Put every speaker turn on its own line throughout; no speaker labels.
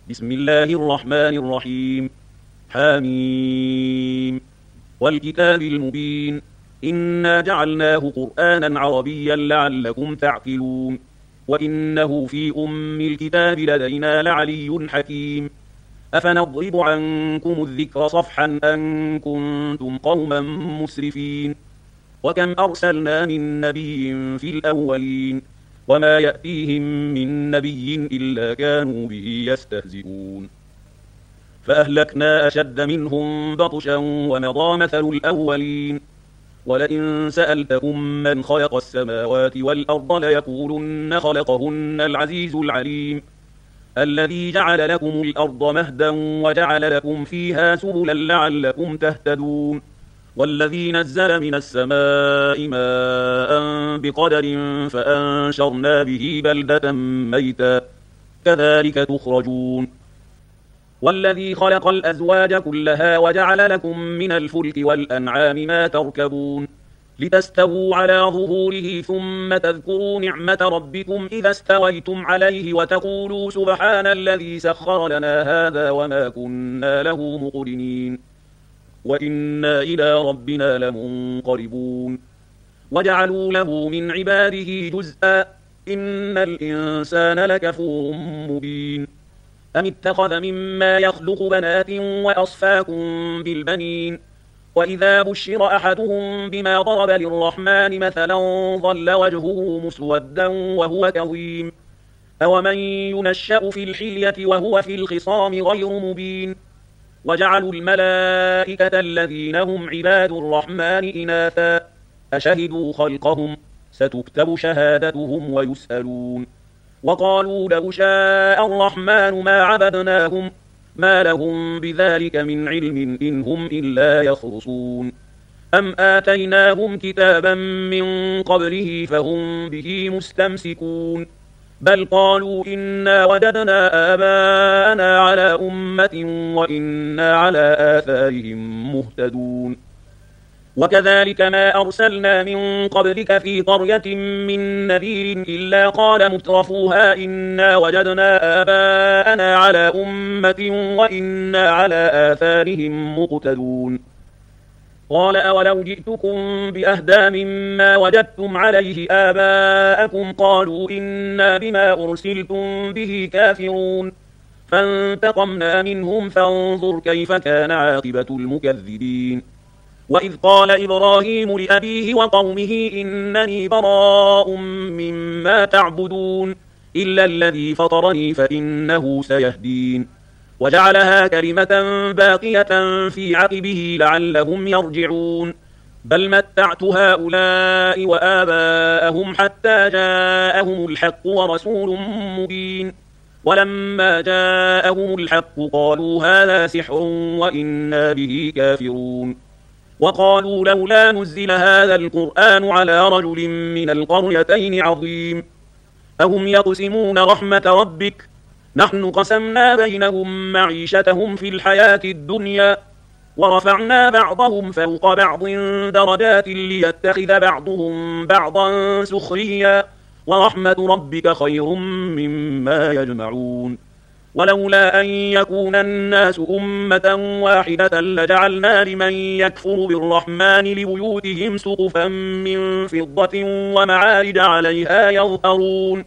بسم الله الرحمن الرحيم. حميم. والكتاب المبين. إنا جعلناه قرآنا عربيا لعلكم تعقلون. وإنه في الكتاب لدينا لعلي حكيم. أفنضرب عنكم الذكر صفحا أن كنتم قوما مسرفين. وكم أرسلنا من نبي في الأولين وما يأتيهم من نبي إلا كانوا به يستهزئون. فأهلكنا أشد منهم بطشا ومضى مثل الأولين. ولئن سألتهم من خلق السماوات والأرض ليقولن خلقهن العزيز العليم. الذي جعل لكم الأرض مهدا وجعل لكم فيها سبلا لعلكم تهتدون. والذي نزل من السماء ماء بقدر فأنشرنا به بلدة ميتا كذلك تخرجون. والذي خلق الأزواج كلها وجعل لكم من الفلك والأنعام ما تركبون لتستووا على ظهوره ثم تذكروا نعمة ربكم إذا استويتم عليه وتقولوا سبحان الذي سخر لنا هذا وما كنا له مقرنين وإنا إلى ربنا لمنقلبون. وجعلوا له من عباده جزءا إن الإنسان لكفور مبين. أم اتخذ مما يخلق بنات وأصفاكم بالبنين وإذا بشر أحدهم بما ضرب للرحمن مثلا ظل وجهه مسودا وهو كظيم. أومن ينشأ في الحلية وهو في الخصام غير مبين. وجعلوا الملائكة الذين هم عباد الرحمن إناثا أشهدوا خلقهم ستكتب شهادتهم ويسألون. وقالوا لو شاء الرحمن ما عبدناهم ما لهم بذلك من علم إن هم إلا يخرصون. أم آتيناهم كتابا من قبله فهم به مستمسكون بل قالوا إنا وجدنا آباءنا على أمة وإنا على آثارهم مهتدون. وكذلك ما أرسلنا من قبلك في قرية من نذير إلا قال مترفوها إنا وجدنا آباءنا على أمة وإنا على آثارهم مقتدون. قال أولو جئتكم بأهدى مما وجدتم عليه آباءكم قالوا إنا بما أرسلتم به كافرون. فانتقمنا منهم فانظر كيف كان عاقبة المكذبين. وإذ قال إبراهيم لأبيه وقومه إنني براء مما تعبدون إلا الذي فطرني فإنه سيهدين. وجعلها كلمة باقية في عقبه لعلهم يرجعون. بل متعت هؤلاء وآباءهم حتى جاءهم الحق ورسول مبين. ولما جاءهم الحق قالوا هذا سحر وإنا به كافرون. وقالوا لولا نزل هذا القرآن على رجل من القريتين عظيم. أهم يقسمون رحمة ربك نحن قسمنا بينهم معيشتهم في الحياة الدنيا ورفعنا بعضهم فوق بعض درجات ليتخذ بعضهم بعضا سخريا ورحمة ربك خير مما يجمعون. ولولا أن يكون الناس أمة واحدة لجعلنا لمن يكفر بالرحمن لبيوتهم سقفا من فضة ومعارج عليها يظهرون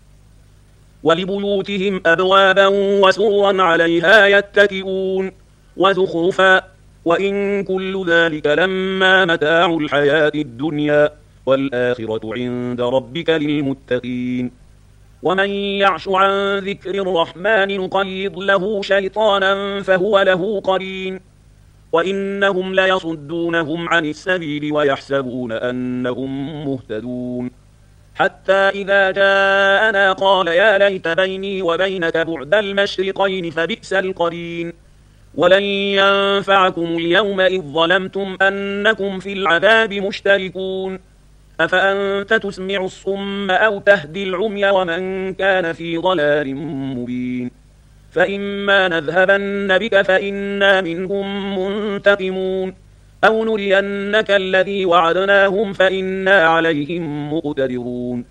ولبيوتهم أبوابا وسرا عليها يتكئون وزخرفا وإن كل ذلك لما متاع الحياة الدنيا والآخرة عند ربك للمتقين. ومن يعش عن ذكر الرحمن نقيض له شيطانا فهو له قرين. وإنهم ليصدونهم عن السبيل ويحسبون أنهم مهتدون. حتى إذا جاءنا قال يا ليت بيني وبينك بعد المشرقين فبئس القرين. ولن ينفعكم اليوم إذ ظلمتم أنكم في العذاب مشتركون. أفأنت تسمع الصم أو تهدي العمي ومن كان في ضلال مبين. فإما نذهبن بك فإنا منهم منتقمون أو نرينك الذي وعدناهم فإنا عليهم مقتدرون.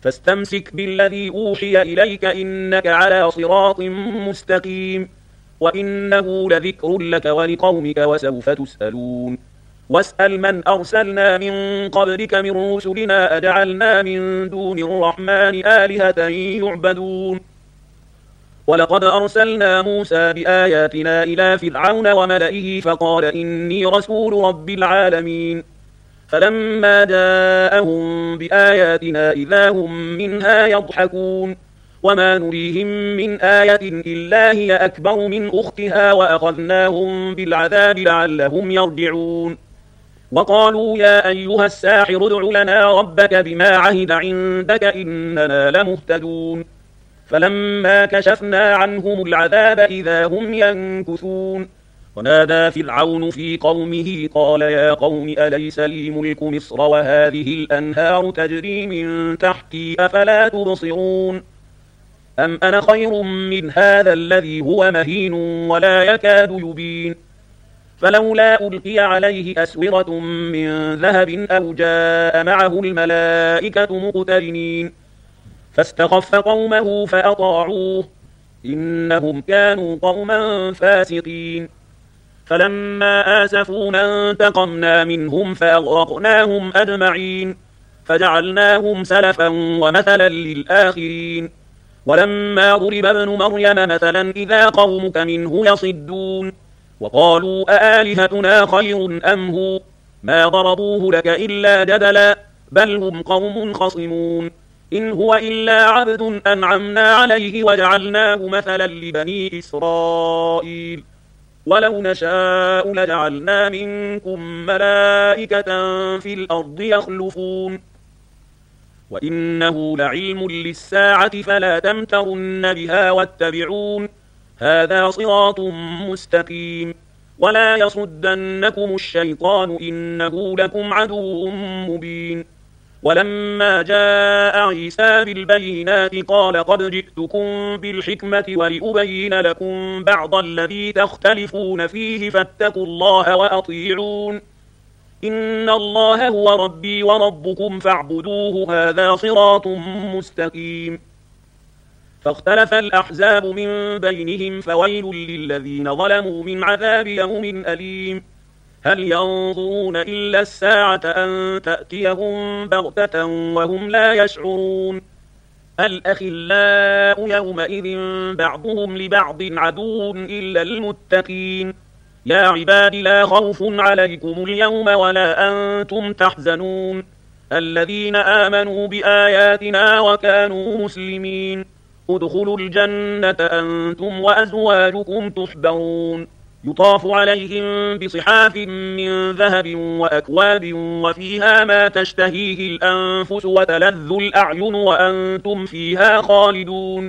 فاستمسك بالذي أوحي إليك إنك على صراط مستقيم وإنه لذكر لك ولقومك وسوف تسألون واسأل من أرسلنا من قبلك من رسلنا أجعلنا من دون الرحمن آلهة يعبدون ولقد أرسلنا موسى بآياتنا إلى فرعون وملئه فقال إني رسول رب العالمين فلما جاءهم بآياتنا إذا هم منها يضحكون وما نريهم من آية إلا هي أكبر من أختها وأخذناهم بالعذاب لعلهم يرجعون وقالوا يا أيها الساحر ادع لنا ربك بما عهد عندك إننا لمهتدون فلما كشفنا عنهم العذاب إذا هم ينكثون ونادى فرعون في قومه قال يا قوم أليس لي ملك مصر وهذه الأنهار تجري من تحتي أفلا تبصرون أم أنا خير من هذا الذي هو مهين ولا يكاد يبين فلولا ألقي عليه أسورة من ذهب أو جاء معه الملائكة مقترنين فاستخف قومه فأطاعوه إنهم كانوا قوما فاسقين فلما آسفونا انتقمنا منهم فأغرقناهم أجمعين فجعلناهم سلفا ومثلا للآخرين ولما ضرب ابن مريم مثلا إذا قومك منه يصدون وقالوا أآلهتنا خير أم هو ما ضربوه لك إلا جدلا بل هم قوم خصمون إن هو إلا عبد أنعمنا عليه وجعلناه مثلا لبني إسرائيل ولو نشاء لجعلنا منكم ملائكة في الأرض يخلفون وإنه لعلم للساعة فلا تمترن بها واتبعون هذا صراط مستقيم ولا يصدنكم الشيطان إنه لكم عدو مبين ولما جاء عيسى بالبينات قال قد جئتكم بالحكمة ولأبين لكم بعض الذي تختلفون فيه فاتقوا الله وأطيعون إن الله هو ربي وربكم فاعبدوه هذا صراط مستقيم فاختلف الأحزاب من بينهم فويل للذين ظلموا من عذاب يوم أليم هل ينظرون إلا الساعة أن تأتيهم بغتة وهم لا يشعرون الأخلاء يومئذ بعضهم لبعض عدو إلا المتقين يا عباد لا خوف عليكم اليوم ولا أنتم تحزنون الذين آمنوا بآياتنا وكانوا مسلمين ادخلوا الجنة أنتم وأزواجكم تحبرون يطاف عليهم بصحاف من ذهب وأكواب وفيها ما تشتهيه الأنفس وتلذ الأعين وأنتم فيها خالدون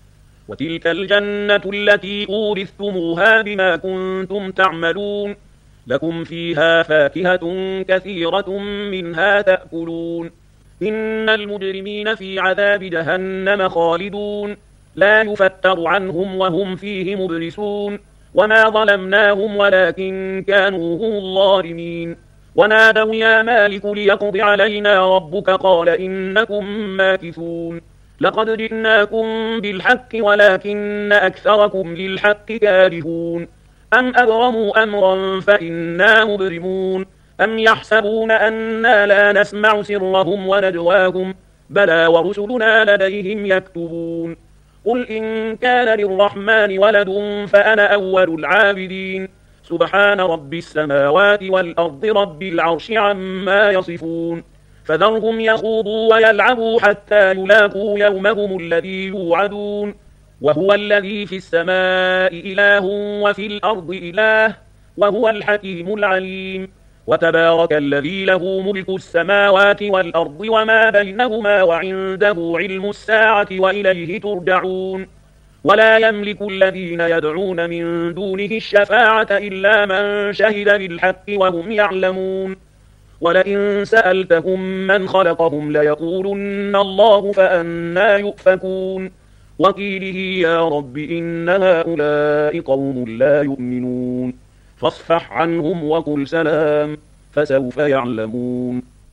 وتلك الجنة التي أورثتموها بما كنتم تعملون لكم فيها فاكهة كثيرة منها تأكلون إن المجرمين في عذاب جهنم خالدون لا يفتر عنهم وهم فيه مبلسون وما ظلمناهم ولكن كانوا هم الظالمين ونادوا يا مالك ليقض علينا ربك قال إنكم ماكثون لقد جئناكم بالحق ولكن أكثركم للحق كارهون أم أبرموا أمرا فإنا مبرمون أم يحسبون أنا لا نسمع سرهم ونجواهم بلى ورسلنا لديهم يكتبون قل إن كان للرحمن ولد فأنا أول العابدين سبحان رب السماوات والأرض رب العرش عما يصفون فذرهم يخوضوا ويلعبوا حتى يلاقوا يومهم الذي يوعدون وهو الذي في السماء إله وفي الأرض إله وهو الحكيم العليم وتبارك الذي له ملك السماوات والأرض وما بينهما وعنده علم الساعة وإليه ترجعون ولا يملك الذين يدعون من دونه الشفاعة إلا من شهد بالحق وهم يعلمون ولئن سألتهم من خلقهم ليقولن الله فأنى يؤفكون وقيله يا رب إن هؤلاء قوم لا يؤمنون فاصفح عنهم وقل سلام فسوف يعلمون